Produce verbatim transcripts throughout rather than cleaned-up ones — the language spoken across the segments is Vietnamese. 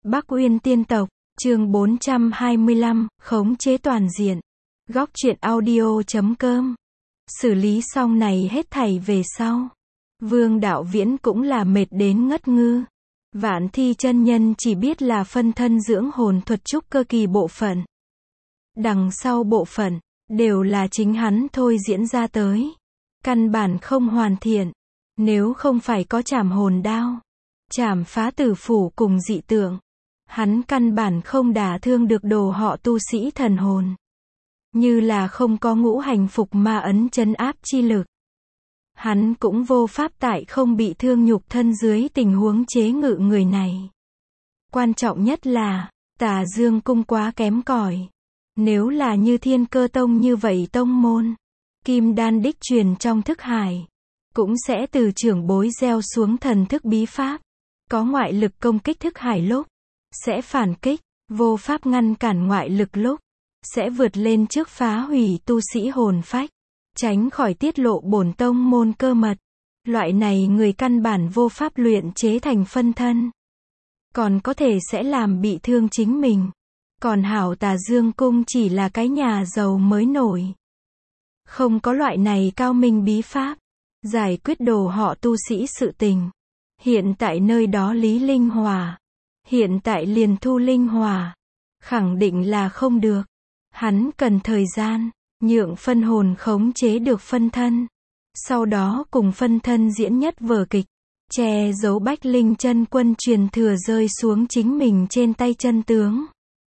Bắc Uyên Tiên Tộc, chương bốn trăm hai mươi lăm, khống chế toàn diện. Góc truyện audio chấm com. Xử lý xong này hết thảy về sau. Vương Đạo Viễn cũng là mệt đến ngất ngư. Vạn Thi chân nhân chỉ biết là phân thân dưỡng hồn thuật trúc cơ kỳ bộ phận. Đằng sau bộ phận, đều là chính hắn thôi diễn ra tới. Căn bản không hoàn thiện. Nếu không phải có trảm hồn đao, trảm phá tử phủ cùng dị tượng, hắn căn bản không đả thương được đồ họ tu sĩ thần hồn. Như là không có ngũ hành phục ma ấn trấn áp chi lực, hắn cũng vô pháp tại không bị thương nhục thân dưới tình huống chế ngự người này. Quan trọng nhất là, Tà Dương cung quá kém cỏi. Nếu là như Thiên Cơ Tông như vậy tông môn, kim đan đích truyền trong thức hải, cũng sẽ từ trưởng bối gieo xuống thần thức bí pháp. Có ngoại lực công kích thức hải lúc, sẽ phản kích, vô pháp ngăn cản ngoại lực lúc, sẽ vượt lên trước phá hủy tu sĩ hồn phách, tránh khỏi tiết lộ bổn tông môn cơ mật. Loại này người căn bản vô pháp luyện chế thành phân thân, còn có thể sẽ làm bị thương chính mình. Còn hảo Tà Dương cung chỉ là cái nhà giàu mới nổi, không có loại này cao minh bí pháp giải quyết đồ họ tu sĩ sự tình. Hiện tại nơi đó Lý Linh Hòa, hiện tại liền thu Linh Hòa, khẳng định là không được. Hắn cần thời gian, nhượng phân hồn khống chế được phân thân, sau đó cùng phân thân diễn nhất vở kịch, che giấu Bách Linh chân quân truyền thừa rơi xuống chính mình trên tay chân tướng.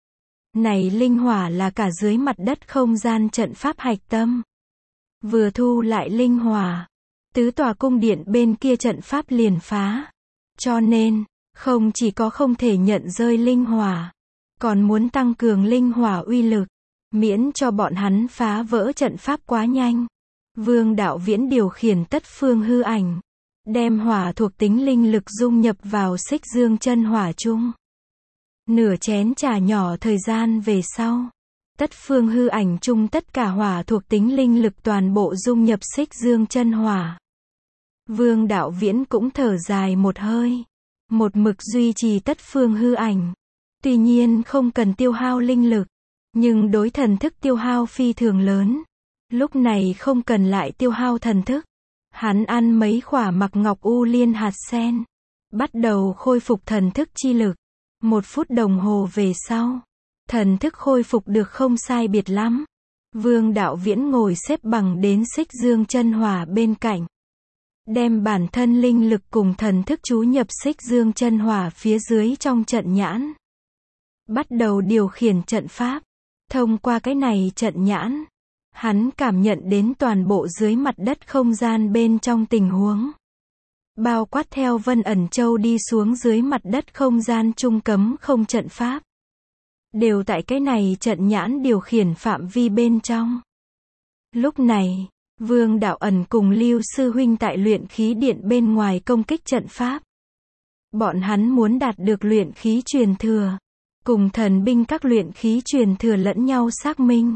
Này Linh Hỏa là cả dưới mặt đất không gian trận pháp hạch tâm. Vừa thu lại Linh Hỏa, tứ tòa cung điện bên kia trận pháp liền phá. Cho nên, không chỉ có không thể nhận rơi Linh Hỏa, còn muốn tăng cường Linh Hỏa uy lực, miễn cho bọn hắn phá vỡ trận pháp quá nhanh. Vương Đạo Viễn điều khiển tất phương hư ảnh, đem hỏa thuộc tính linh lực dung nhập vào xích dương chân hỏa chung. Nửa chén trà nhỏ thời gian về sau, tất phương hư ảnh chung tất cả hỏa thuộc tính linh lực toàn bộ dung nhập xích dương chân hỏa. Vương Đạo Viễn cũng thở dài một hơi, một mực duy trì tất phương hư ảnh. Tuy nhiên không cần tiêu hao linh lực, nhưng đối thần thức tiêu hao phi thường lớn. Lúc này không cần lại tiêu hao thần thức. Hắn ăn mấy khỏa mặc ngọc u liên hạt sen, bắt đầu khôi phục thần thức chi lực. Một phút đồng hồ về sau, thần thức khôi phục được không sai biệt lắm. Vương Đạo Viễn ngồi xếp bằng đến xích dương chân hỏa bên cạnh, đem bản thân linh lực cùng thần thức chú nhập xích dương chân hỏa phía dưới trong trận nhãn. Bắt đầu điều khiển trận pháp. Thông qua cái này trận nhãn, hắn cảm nhận đến toàn bộ dưới mặt đất không gian bên trong tình huống. Bao quát theo Vân Ẩn Châu đi xuống dưới mặt đất không gian trung cấm không trận pháp, đều tại cái này trận nhãn điều khiển phạm vi bên trong. Lúc này, Vương Đạo Ẩn cùng Lưu Sư Huynh tại luyện khí điện bên ngoài công kích trận pháp. Bọn hắn muốn đạt được luyện khí truyền thừa, cùng thần binh các luyện khí truyền thừa lẫn nhau xác minh.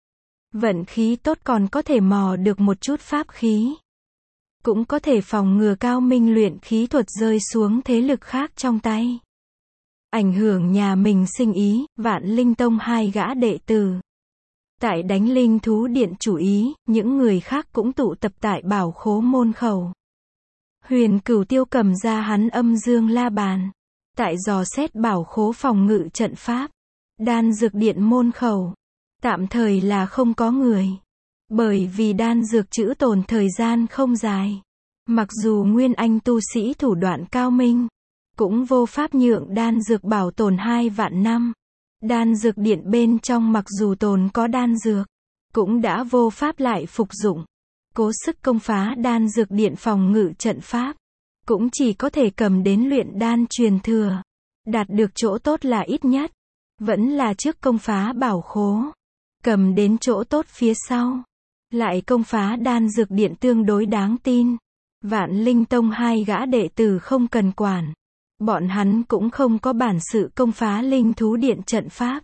Vận khí tốt còn có thể mò được một chút pháp khí, cũng có thể phòng ngừa cao minh luyện khí thuật rơi xuống thế lực khác trong tay, ảnh hưởng nhà mình sinh ý. Vạn Linh Tông hai gã đệ tử tại đánh linh thú điện chủ ý, những người khác cũng tụ tập tại bảo khố môn khẩu. Huyền Cửu Tiêu cầm ra hắn âm dương la bàn, tại dò xét bảo khố phòng ngự trận pháp. Đan dược điện môn khẩu, tạm thời là không có người, bởi vì đan dược trữ tồn thời gian không dài. Mặc dù nguyên anh tu sĩ thủ đoạn cao minh, cũng vô pháp nhượng đan dược bảo tồn hai vạn năm. Đan dược điện bên trong mặc dù tồn có đan dược, cũng đã vô pháp lại phục dụng. Cố sức công phá đan dược điện phòng ngự trận pháp, cũng chỉ có thể cầm đến luyện đan truyền thừa. Đạt được chỗ tốt là ít nhất, vẫn là trước công phá bảo khố. Cầm đến chỗ tốt phía sau, lại công phá đan dược điện tương đối đáng tin. Vạn Linh Tông hai gã đệ tử không cần quản. Bọn hắn cũng không có bản sự công phá linh thú điện trận pháp.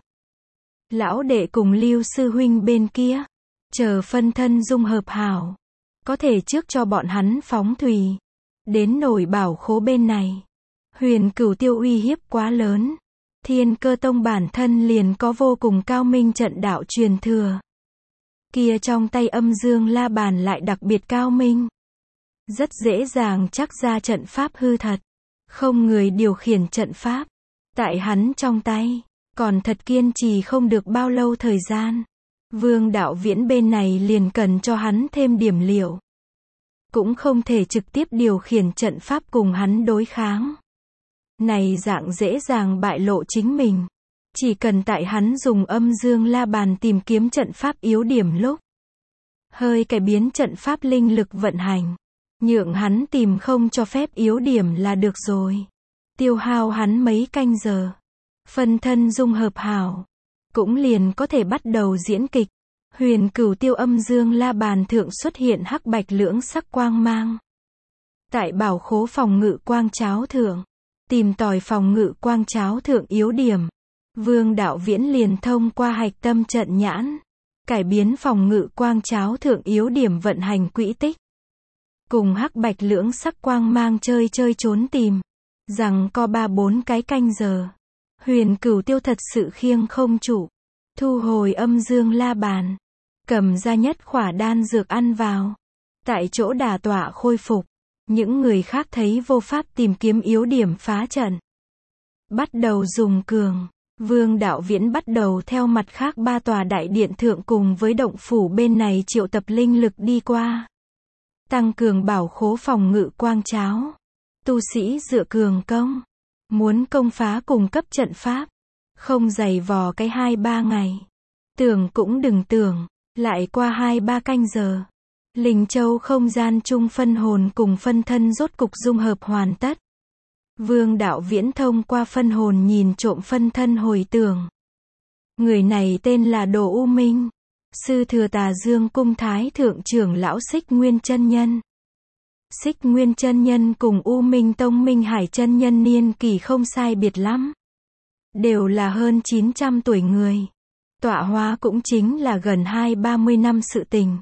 Lão đệ cùng Lưu Sư Huynh bên kia, chờ phân thân dung hợp hảo, có thể trước cho bọn hắn phóng thủy. Đến nổi bảo khố bên này, Huyền Cửu Tiêu uy hiếp quá lớn, Thiên Cơ Tông bản thân liền có vô cùng cao minh trận đạo truyền thừa. Kia trong tay Âm Dương La Bàn lại đặc biệt cao minh. Rất dễ dàng chắc ra trận pháp hư thật. Không người điều khiển trận pháp. Tại hắn trong tay. Còn thật kiên trì không được bao lâu thời gian. Vương Đạo Viễn bên này liền cần cho hắn thêm điểm liệu. Cũng không thể trực tiếp điều khiển trận pháp cùng hắn đối kháng. Này dạng dễ dàng bại lộ chính mình. Chỉ cần tại hắn dùng Âm Dương La Bàn tìm kiếm trận pháp yếu điểm lúc. Hơi cải biến trận pháp linh lực vận hành. Nhượng hắn tìm không cho phép yếu điểm là được rồi. Tiêu hao hắn mấy canh giờ. Phân thân dung hợp hảo. Cũng liền có thể bắt đầu diễn kịch. Huyền Cửu Tiêu Âm Dương La Bàn thượng xuất hiện hắc bạch lưỡng sắc quang mang. Tại bảo khố phòng ngự quang cháo thượng. Tìm tòi phòng ngự quang cháo thượng yếu điểm. Vương Đạo Viễn liền thông qua hạch tâm trận nhãn. Cải biến phòng ngự quang cháo thượng yếu điểm vận hành quỹ tích. Cùng hắc bạch lưỡng sắc quang mang chơi chơi trốn tìm. Rằng có ba bốn cái canh giờ. Huyền Cửu Tiêu thật sự khiêng không chủ. Thu hồi Âm Dương La Bàn. Cầm ra nhất khỏa đan dược ăn vào. Tại chỗ đả tọa khôi phục. Những người khác thấy vô pháp tìm kiếm yếu điểm phá trận. Bắt đầu dùng cường. Vương Đạo Viễn bắt đầu theo mặt khác ba tòa đại điện thượng cùng với động phủ bên này triệu tập linh lực đi qua. Tăng cường bảo khố phòng ngự quang cháo. Tu sĩ dựa cường công. Muốn công phá cùng cấp trận pháp. Không dày vò cái hai ba ngày. Tưởng cũng đừng tưởng. Lại qua hai ba canh giờ. Linh Châu không gian chung phân hồn cùng phân thân rốt cục dung hợp hoàn tất. Vương Đạo Viễn thông qua phân hồn nhìn trộm phân thân hồi tưởng. Người này tên là Đồ U Minh. Sư thừa Tà Dương Cung Thái Thượng trưởng lão Xích Nguyên Chân Nhân. Xích Nguyên Chân Nhân cùng U Minh Tông Minh Hải Chân Nhân niên kỳ không sai biệt lắm. Đều là hơn chín trăm tuổi người. Tọa hóa cũng chính là gần hai ba mươi năm sự tình.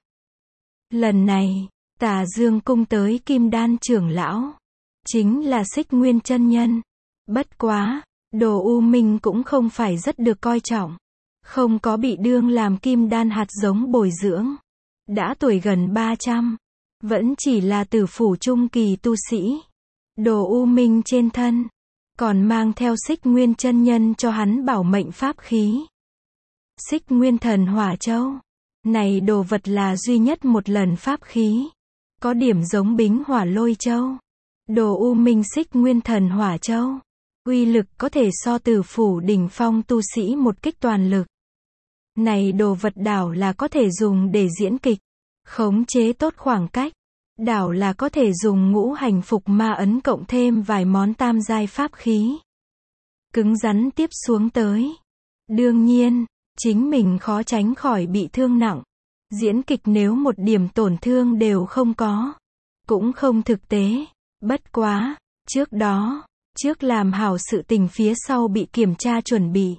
Lần này, Tà Dương Cung tới Kim Đan trưởng lão. Chính là Xích Nguyên Chân Nhân. Bất quá, Đồ U Minh cũng không phải rất được coi trọng. Không có bị đương làm Kim Đan hạt giống bồi dưỡng. Đã tuổi gần ba trăm. Vẫn chỉ là tử phủ trung kỳ tu sĩ. Đồ U Minh trên thân. Còn mang theo Xích Nguyên Chân Nhân cho hắn bảo mệnh pháp khí. Xích Nguyên Thần Hỏa Châu. Này đồ vật là duy nhất một lần pháp khí. Có điểm giống Bính Hỏa Lôi Châu. Đồ U Minh Xích Nguyên Thần Hỏa Châu. Uy lực có thể so tử phủ đỉnh phong tu sĩ một kích toàn lực. Này đồ vật đảo là có thể dùng để diễn kịch. Khống chế tốt khoảng cách. Đảo là có thể dùng ngũ hành phục ma ấn cộng thêm vài món tam giai pháp khí. Cứng rắn tiếp xuống tới. Đương nhiên, chính mình khó tránh khỏi bị thương nặng. Diễn kịch nếu một điểm tổn thương đều không có. Cũng không thực tế. Bất quá, trước đó, trước làm hảo sự tình phía sau bị kiểm tra chuẩn bị.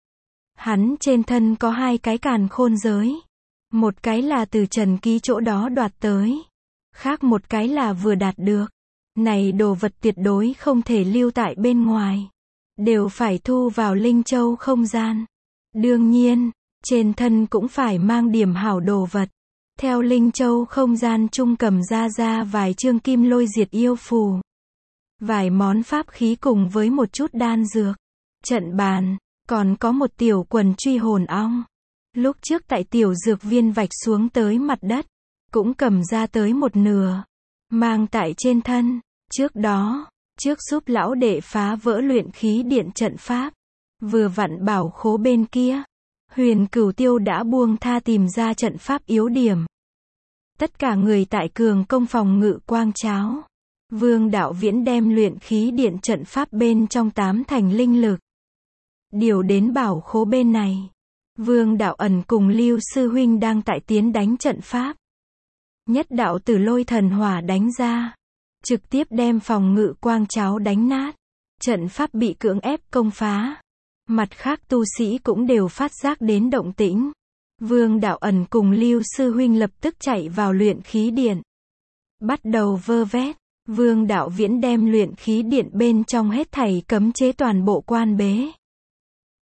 Hắn trên thân có hai cái càn khôn giới. Một cái là từ Trần Ký chỗ đó đoạt tới. Khác một cái là vừa đạt được. Này đồ vật tuyệt đối không thể lưu tại bên ngoài. Đều phải thu vào Linh Châu không gian. Đương nhiên, trên thân cũng phải mang điểm hảo đồ vật. Theo Linh Châu không gian chung cầm ra ra vài chương kim lôi diệt yêu phù. Vài món pháp khí cùng với một chút đan dược. Trận bàn, còn có một tiểu quần truy hồn ong. Lúc trước tại tiểu dược viên vạch xuống tới mặt đất. Cũng cầm ra tới một nửa. Mang tại trên thân. Trước đó, trước giúp lão đệ phá vỡ luyện khí điện trận pháp. Vừa vặn bảo khố bên kia. Huyền Cửu Tiêu đã buông tha tìm ra trận pháp yếu điểm. Tất cả người tại cường công phòng ngự quang cháo. Vương Đạo Viễn đem luyện khí điện trận pháp bên trong tám thành linh lực. Điều đến bảo khố bên này. Vương Đạo Ẩn cùng Lưu Sư Huynh đang tại tiến đánh trận pháp. Nhất đạo tử lôi thần hỏa đánh ra. Trực tiếp đem phòng ngự quang cháo đánh nát. Trận pháp bị cưỡng ép công phá. Mặt khác tu sĩ cũng đều phát giác đến động tĩnh. Vương Đạo Ẩn cùng Lưu Sư Huynh lập tức chạy vào luyện khí điện. Bắt đầu vơ vét. Vương Đạo Viễn đem luyện khí điện bên trong hết thảy cấm chế toàn bộ quan bế.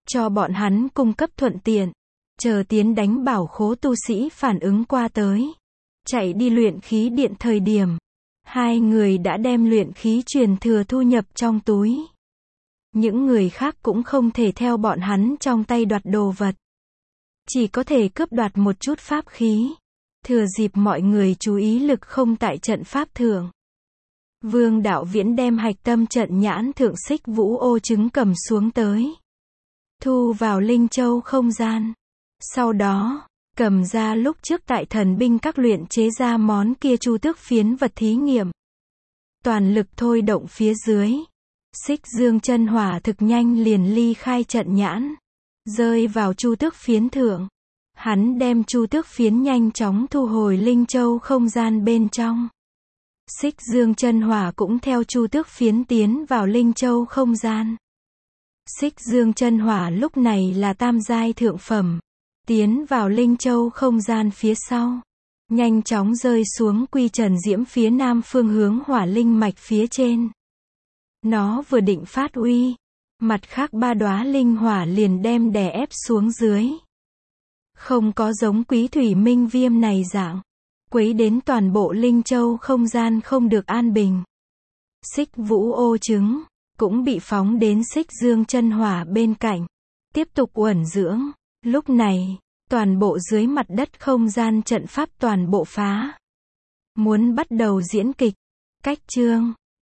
cho bọn hắn cung cấp thuận tiện. Chờ tiến đánh bảo khố tu sĩ phản ứng qua tới, chạy đi luyện khí điện thời điểm, hai người đã đem luyện khí truyền thừa thu nhập trong túi. Những người khác cũng không thể theo bọn hắn trong tay đoạt đồ vật. Chỉ có thể cướp đoạt một chút pháp khí. Thừa dịp mọi người chú ý lực không tại trận pháp thượng. Vương Đạo Viễn đem hạch tâm trận nhãn thượng xích vũ ô trứng cầm xuống tới. Thu vào linh châu không gian. Sau đó, cầm ra lúc trước tại thần binh các luyện chế ra món kia chu tước phiến vật thí nghiệm. Toàn lực thôi động phía dưới. Xích dương chân hỏa thực nhanh liền ly khai trận nhãn. Rơi vào chu tước phiến thượng. Hắn đem chu tước phiến nhanh chóng thu hồi linh châu không gian bên trong. Xích dương chân hỏa cũng theo chu tước phiến tiến vào linh châu không gian. Xích dương chân hỏa lúc này là tam giai thượng phẩm. Tiến vào linh châu không gian phía sau. Nhanh chóng rơi xuống quy trần diễm phía nam phương hướng hỏa linh mạch phía trên. Nó vừa định phát uy. Mặt khác ba đóa linh hỏa liền đem đè ép xuống dưới. Không có giống quý thủy minh viêm này dạng. Quấy đến toàn bộ linh châu không gian không được an bình. Xích vũ ô trứng. Cũng bị phóng đến xích dương chân hỏa bên cạnh. Tiếp tục uẩn dưỡng. Lúc này, toàn bộ dưới mặt đất không gian trận pháp toàn bộ phá. Muốn bắt đầu diễn kịch. Cách chương.